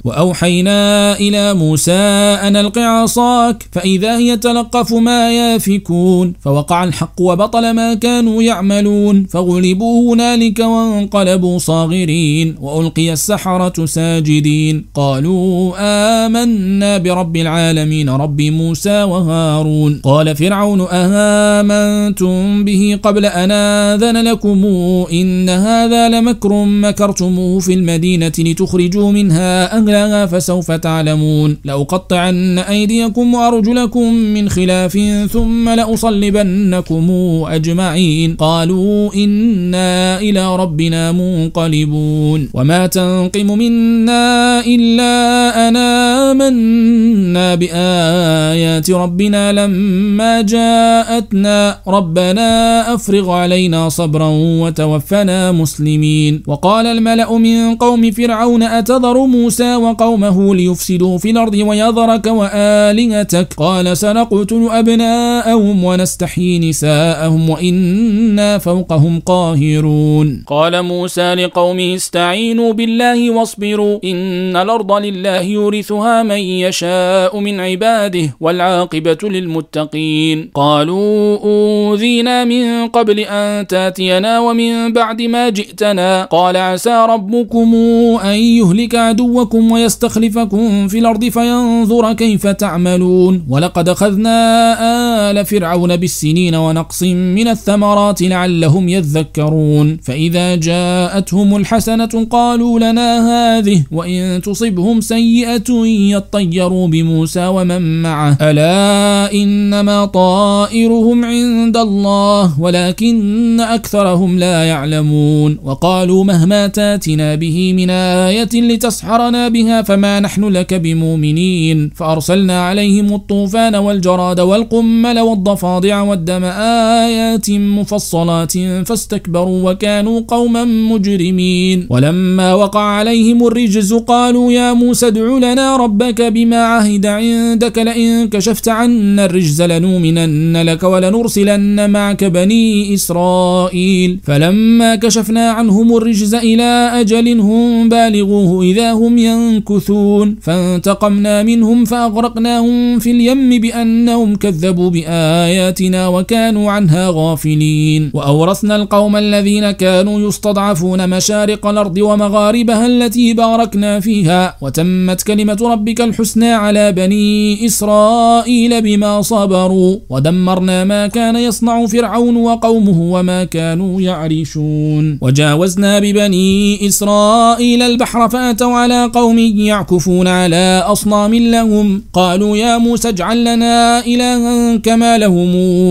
وأوحينا إلى موسى أن ألق عصاك فإذا هي تلقف ما يافكون فوقع الحق وبطل ما كانوا يعملون فغلبوا هنالك وانقلبوا صاغرين وألقي السحرة ساجدين قالوا آمنا برب العالمين رب موسى وهارون. قال فرعون أآمنتم به قبل أن آذن لكم إن هذا لمكر مكرتموه في المدينة لتخرجوا منها أهلها فسوف تعلمون لأقطعن أيديكم وأرجلكم من خلاف ثم لأصلبنكم أجمعين قالوا إنا إلى ربنا منقلبون. وما تنقم منا إلا أن آمنا بآيات ربنا لما جاءتنا ربنا أفرغ علينا صبرا وتوفنا مسلمين. وقال الملأ من قوم فرعون أتذر موسى وقومه ليفسدوا في الأرض ويذرك وآلهتك قال سنقتل أبناءهم ونستحيي نساءهم وإنا فوقهم قاهرون. قال موسى لقومه استعينوا بالله واصبروا إن الأرض لله يورثها من يشاء من عباده والعاقبة للمتقين. قالوا أوذينا من قبل أن تاتينا ومن بعد ما جئتنا قال عسى ربكم أن يهلك عدوكم ويستخلفكم في الأرض فينظر كيف تعملون. ولقد أخذنا آل فرعون بالسنين ونقص من الثمرات لعلهم يذكرون. فإذا جاءتهم الحسنة قالوا لنا هذه وإن تصبهم سيئة يطيروا بموسى ومن معه ألا إنما طائرهم عند الله ولكن أكثرهم لا يعلمون. وقالوا مهما تاتنا به من آية لتسحرنا بها فما نحن لك بمؤمنين. فأرسلنا عليهم الطوفان والجراد والقمل والضفادع والدم آيات مفصلات فاستكبروا وكانوا قوما مجرمين. ولما وقع عليهم الرجز قالوا يا موسى ادع لنا ربك بما عهد عندك لئن كشفت عنا الرجز لنؤمنن لك ولنرسلن معك بني إسرائيل. فلما كشفنا عنهم الرجز إلى أجل هم بالغوه إذا هم ينكثون فانتقمنا منهم فأغرقناهم في اليم بأنهم كذبوا بآياتنا وكانوا عنها غافلين. وأورثنا القوم الذين كانوا يستضعفون مشارق الأرض ومغاربها التي باركنا فيها وتمت كلمة ربك الحسنى على بني إسرائيل بما صبروا ودمرنا ما كان يصنع فرعون وقومه وما كانوا يعرشون. وجاوزنا ببني إسرائيل البحر فأتوا على قوم يعكفون على أصنام لهم قالوا يا موسى اجعل لنا إلها كما لهم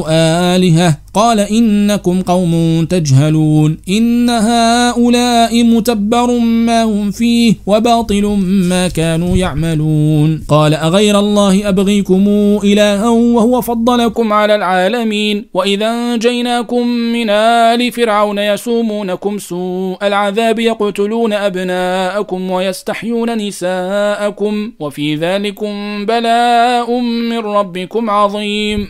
آلهة قال إنكم قوم تجهلون إن هؤلاء متبر ما هم فيه وباطل ما كانوا يعملون. قال أغير الله أبغيكم إلها وهو فضلكم على العالمين وإذا أنجيناكم من آل فرعون يسومونكم سوء العذاب يقتلون أبناءكم ويستحيون نساءكم وفي ذلكم بلاء من ربكم عظيم.